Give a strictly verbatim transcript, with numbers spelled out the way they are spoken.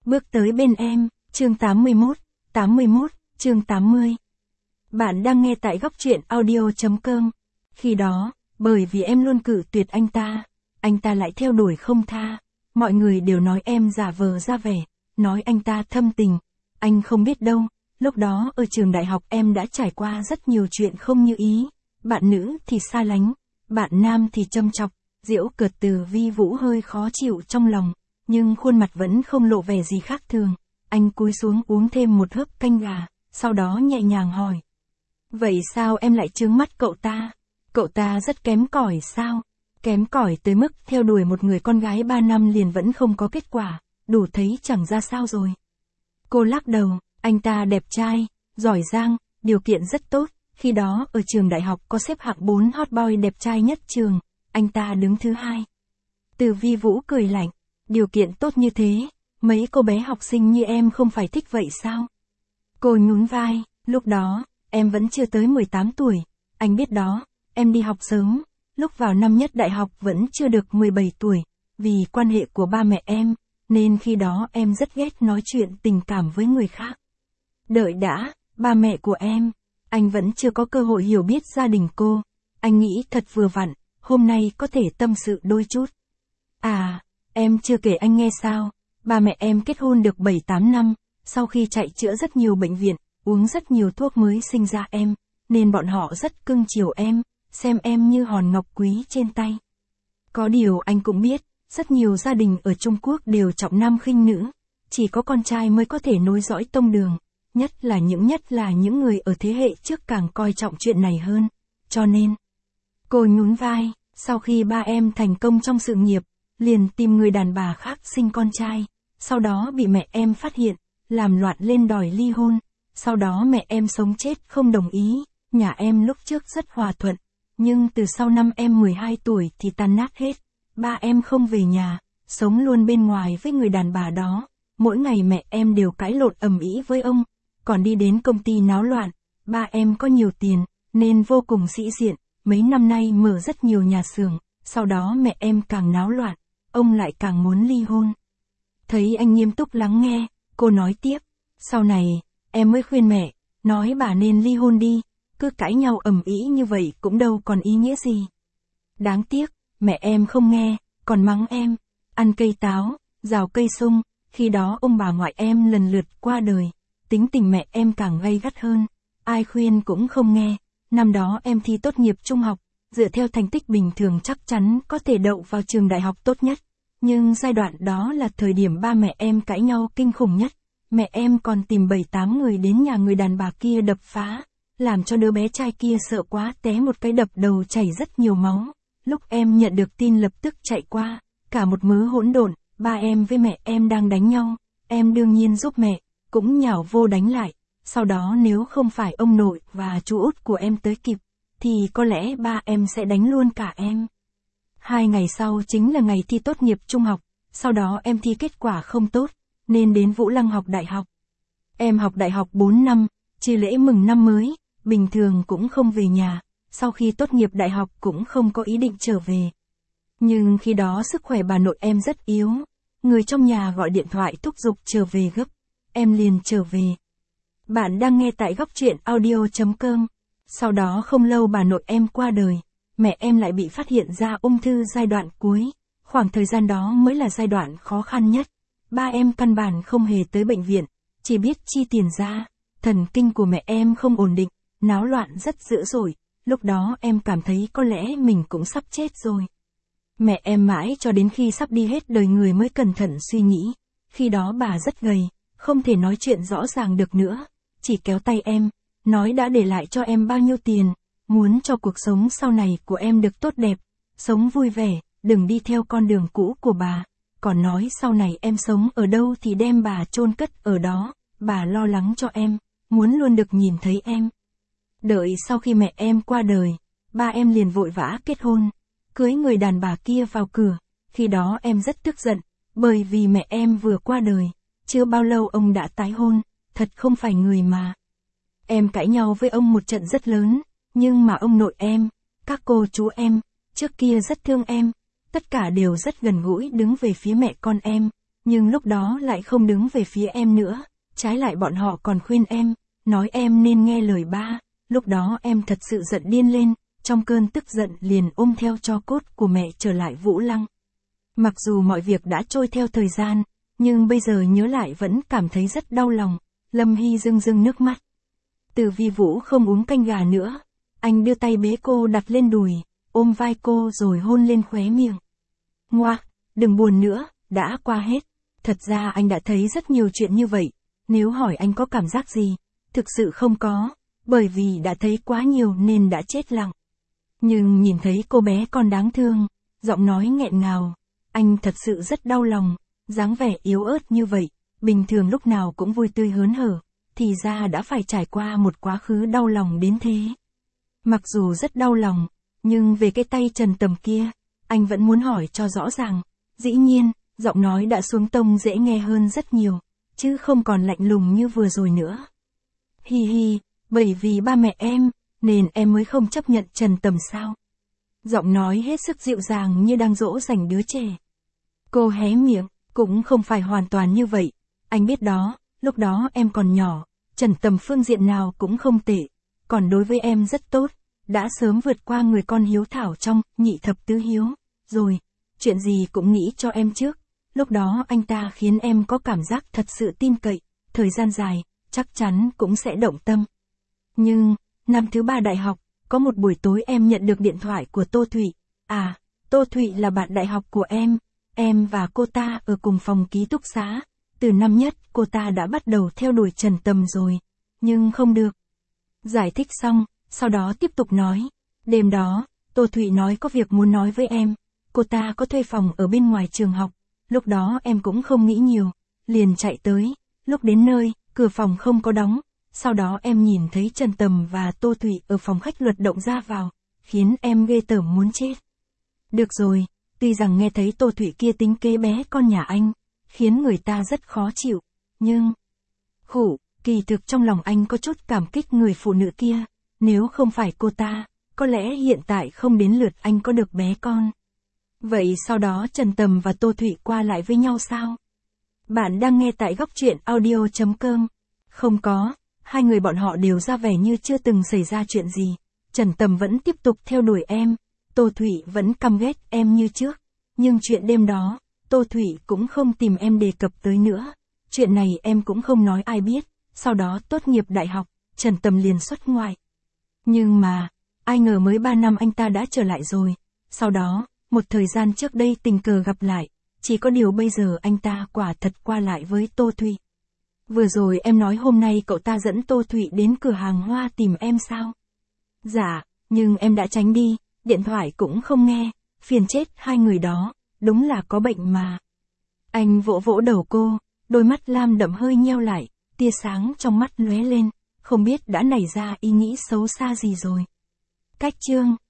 Bước tới bên em, chương tám mươi mốt, tám mươi mốt, chương tám mươi. Bạn đang nghe tại góc truyện audio chấm com. Khi đó, bởi vì em luôn cự tuyệt anh ta, anh ta lại theo đuổi không tha. Mọi người đều nói em giả vờ ra vẻ, nói anh ta thâm tình. Anh không biết đâu, lúc đó ở trường đại học em đã trải qua rất nhiều chuyện không như ý. Bạn nữ thì xa lánh, bạn nam thì châm chọc, giễu cợt từ vi vũ hơi khó chịu trong lòng. Nhưng khuôn mặt vẫn không lộ vẻ gì khác thường. Anh cúi xuống uống thêm một hớp canh gà, sau đó nhẹ nhàng hỏi. Vậy sao em lại trướng mắt cậu ta? Cậu ta rất kém cỏi sao? Kém cỏi tới mức theo đuổi một người con gái ba năm liền vẫn không có kết quả, đủ thấy chẳng ra sao rồi. Cô lắc đầu, anh ta đẹp trai, giỏi giang, điều kiện rất tốt. Khi đó ở trường đại học có xếp hạng bốn hot boy đẹp trai nhất trường, anh ta đứng thứ hai. Từ vi vũ cười lạnh. Điều kiện tốt như thế, mấy cô bé học sinh như em không phải thích vậy sao? Cô nhún vai, lúc đó, em vẫn chưa tới mười tám tuổi, anh biết đó, em đi học sớm, lúc vào năm nhất đại học vẫn chưa được mười bảy tuổi, vì quan hệ của ba mẹ em, nên khi đó em rất ghét nói chuyện tình cảm với người khác. Đợi đã, ba mẹ của em, anh vẫn chưa có cơ hội hiểu biết gia đình cô, anh nghĩ thật vừa vặn, hôm nay có thể tâm sự đôi chút. À... Em chưa kể anh nghe sao, ba mẹ em kết hôn được bảy tám năm, sau khi chạy chữa rất nhiều bệnh viện, uống rất nhiều thuốc mới sinh ra em, nên bọn họ rất cưng chiều em, xem em như hòn ngọc quý trên tay. Có điều anh cũng biết, rất nhiều gia đình ở Trung Quốc đều trọng nam khinh nữ, chỉ có con trai mới có thể nối dõi tông đường, nhất là những nhất là những người ở thế hệ trước càng coi trọng chuyện này hơn, cho nên. Cô nhún vai, sau khi ba em thành công trong sự nghiệp, liền tìm người đàn bà khác sinh con trai, sau đó bị mẹ em phát hiện, làm loạn lên đòi ly hôn, sau đó mẹ em sống chết không đồng ý, nhà em lúc trước rất hòa thuận, nhưng từ sau năm em mười hai tuổi thì tan nát hết, ba em không về nhà, sống luôn bên ngoài với người đàn bà đó, mỗi ngày mẹ em đều cãi lộn ầm ĩ với ông, còn đi đến công ty náo loạn, ba em có nhiều tiền, nên vô cùng sĩ diện, mấy năm nay mở rất nhiều nhà xưởng, sau đó mẹ em càng náo loạn. Ông lại càng muốn ly hôn. Thấy anh nghiêm túc lắng nghe, cô nói tiếp, sau này, em mới khuyên mẹ, nói bà nên ly hôn đi, cứ cãi nhau ầm ĩ như vậy cũng đâu còn ý nghĩa gì. Đáng tiếc, mẹ em không nghe, còn mắng em, ăn cây táo, rào cây sung, khi đó ông bà ngoại em lần lượt qua đời, tính tình mẹ em càng gay gắt hơn, ai khuyên cũng không nghe, năm đó em thi tốt nghiệp trung học. Dựa theo thành tích bình thường chắc chắn có thể đậu vào trường đại học tốt nhất. Nhưng giai đoạn đó là thời điểm ba mẹ em cãi nhau kinh khủng nhất. Mẹ em còn tìm bảy tám người đến nhà người đàn bà kia đập phá, làm cho đứa bé trai kia sợ quá té một cái đập đầu chảy rất nhiều máu. Lúc em nhận được tin lập tức chạy qua, cả một mớ hỗn độn, ba em với mẹ em đang đánh nhau. Em đương nhiên giúp mẹ, cũng nhào vô đánh lại. Sau đó nếu không phải ông nội và chú út của em tới kịp, thì có lẽ ba em sẽ đánh luôn cả em. Hai ngày sau chính là ngày thi tốt nghiệp trung học, sau đó em thi kết quả không tốt, nên đến Vũ Lăng học đại học. Em học đại học bốn năm, trừ lễ mừng năm mới, bình thường cũng không về nhà, sau khi tốt nghiệp đại học cũng không có ý định trở về. Nhưng khi đó sức khỏe bà nội em rất yếu, người trong nhà gọi điện thoại thúc giục trở về gấp, em liền trở về. Bạn đang nghe tại góc truyện audio chấm com. Sau đó không lâu bà nội em qua đời, mẹ em lại bị phát hiện ra ung thư giai đoạn cuối, khoảng thời gian đó mới là giai đoạn khó khăn nhất. Ba em căn bản không hề tới bệnh viện, chỉ biết chi tiền ra, thần kinh của mẹ em không ổn định, náo loạn rất dữ dội, lúc đó em cảm thấy có lẽ mình cũng sắp chết rồi. Mẹ em mãi cho đến khi sắp đi hết đời người mới cẩn thận suy nghĩ, khi đó bà rất gầy, không thể nói chuyện rõ ràng được nữa, chỉ kéo tay em. Nói đã để lại cho em bao nhiêu tiền, muốn cho cuộc sống sau này của em được tốt đẹp, sống vui vẻ, đừng đi theo con đường cũ của bà. Còn nói sau này em sống ở đâu thì đem bà chôn cất ở đó, bà lo lắng cho em, muốn luôn được nhìn thấy em. Đợi sau khi mẹ em qua đời, ba em liền vội vã kết hôn, cưới người đàn bà kia vào cửa, khi đó em rất tức giận, bởi vì mẹ em vừa qua đời, chưa bao lâu ông đã tái hôn, thật không phải người mà. Em cãi nhau với ông một trận rất lớn, nhưng mà ông nội em, các cô chú em, trước kia rất thương em, tất cả đều rất gần gũi đứng về phía mẹ con em, nhưng lúc đó lại không đứng về phía em nữa, trái lại bọn họ còn khuyên em, nói em nên nghe lời ba, lúc đó em thật sự giận điên lên, trong cơn tức giận liền ôm theo tro cốt của mẹ trở lại Vũ Lăng. Mặc dù mọi việc đã trôi theo thời gian, nhưng bây giờ nhớ lại vẫn cảm thấy rất đau lòng, Lâm Hy rưng rưng nước mắt. Từ Vi Vũ không uống canh gà nữa, anh đưa tay bế cô đặt lên đùi, ôm vai cô rồi hôn lên khóe miệng. Ngoa, đừng buồn nữa, đã qua hết. Thật ra anh đã thấy rất nhiều chuyện như vậy, nếu hỏi anh có cảm giác gì, thực sự không có, bởi vì đã thấy quá nhiều nên đã chết lặng. Nhưng nhìn thấy cô bé con đáng thương, giọng nói nghẹn ngào, anh thật sự rất đau lòng, dáng vẻ yếu ớt như vậy, bình thường lúc nào cũng vui tươi hớn hở, thì ra đã phải trải qua một quá khứ đau lòng đến thế. Mặc dù rất đau lòng, nhưng về cái tay Trần Tầm kia, anh vẫn muốn hỏi cho rõ ràng. Dĩ nhiên, giọng nói đã xuống tông dễ nghe hơn rất nhiều, chứ không còn lạnh lùng như vừa rồi nữa. Hi hi, bởi vì ba mẹ em, nên em mới không chấp nhận Trần Tầm sao? Giọng nói hết sức dịu dàng như đang dỗ dành đứa trẻ. Cô hé miệng, cũng không phải hoàn toàn như vậy, anh biết đó, lúc đó em còn nhỏ, Trần Tầm phương diện nào cũng không tệ, còn đối với em rất tốt, đã sớm vượt qua người con hiếu thảo trong nhị thập tứ hiếu, rồi, chuyện gì cũng nghĩ cho em trước, lúc đó anh ta khiến em có cảm giác thật sự tin cậy, thời gian dài, chắc chắn cũng sẽ động tâm. Nhưng, năm thứ ba đại học, có một buổi tối em nhận được điện thoại của Tô Thụy, à, Tô Thụy là bạn đại học của em, em và cô ta ở cùng phòng ký túc xá, từ năm nhất cô ta đã bắt đầu theo đuổi Trần Tầm rồi, nhưng không được. Giải thích xong, sau đó tiếp tục nói, đêm đó, Tô Thụy nói có việc muốn nói với em, cô ta có thuê phòng ở bên ngoài trường học, lúc đó em cũng không nghĩ nhiều, liền chạy tới, lúc đến nơi, cửa phòng không có đóng, sau đó em nhìn thấy Trần Tầm và Tô Thụy ở phòng khách luật động ra vào, khiến em ghê tởm muốn chết. Được rồi, tuy rằng nghe thấy Tô Thụy kia tính kế bé con nhà anh, khiến người ta rất khó chịu, nhưng... Khủ, kỳ thực trong lòng anh có chút cảm kích người phụ nữ kia, nếu không phải cô ta, có lẽ hiện tại không đến lượt anh có được bé con. Vậy sau đó Trần Tầm và Tô Thụy qua lại với nhau sao? Bạn đang nghe tại góc truyện audio chấm com. Không có, hai người bọn họ đều ra vẻ như chưa từng xảy ra chuyện gì. Trần Tầm vẫn tiếp tục theo đuổi em, Tô Thụy vẫn căm ghét em như trước. Nhưng chuyện đêm đó, Tô Thụy cũng không tìm em đề cập tới nữa. Chuyện này em cũng không nói ai biết, sau đó tốt nghiệp đại học, Trần Tầm liền xuất ngoại. Nhưng mà, ai ngờ mới ba năm anh ta đã trở lại rồi. Sau đó, một thời gian trước đây tình cờ gặp lại, chỉ có điều bây giờ anh ta quả thật qua lại với Tô Thụy. Vừa rồi em nói hôm nay cậu ta dẫn Tô Thụy đến cửa hàng hoa tìm em sao? Dạ, nhưng em đã tránh đi, điện thoại cũng không nghe, phiền chết hai người đó, đúng là có bệnh mà. Anh vỗ vỗ đầu cô, đôi mắt lam đậm hơi nheo lại, tia sáng trong mắt lóe lên, không biết đã nảy ra ý nghĩ xấu xa gì rồi. Cách chương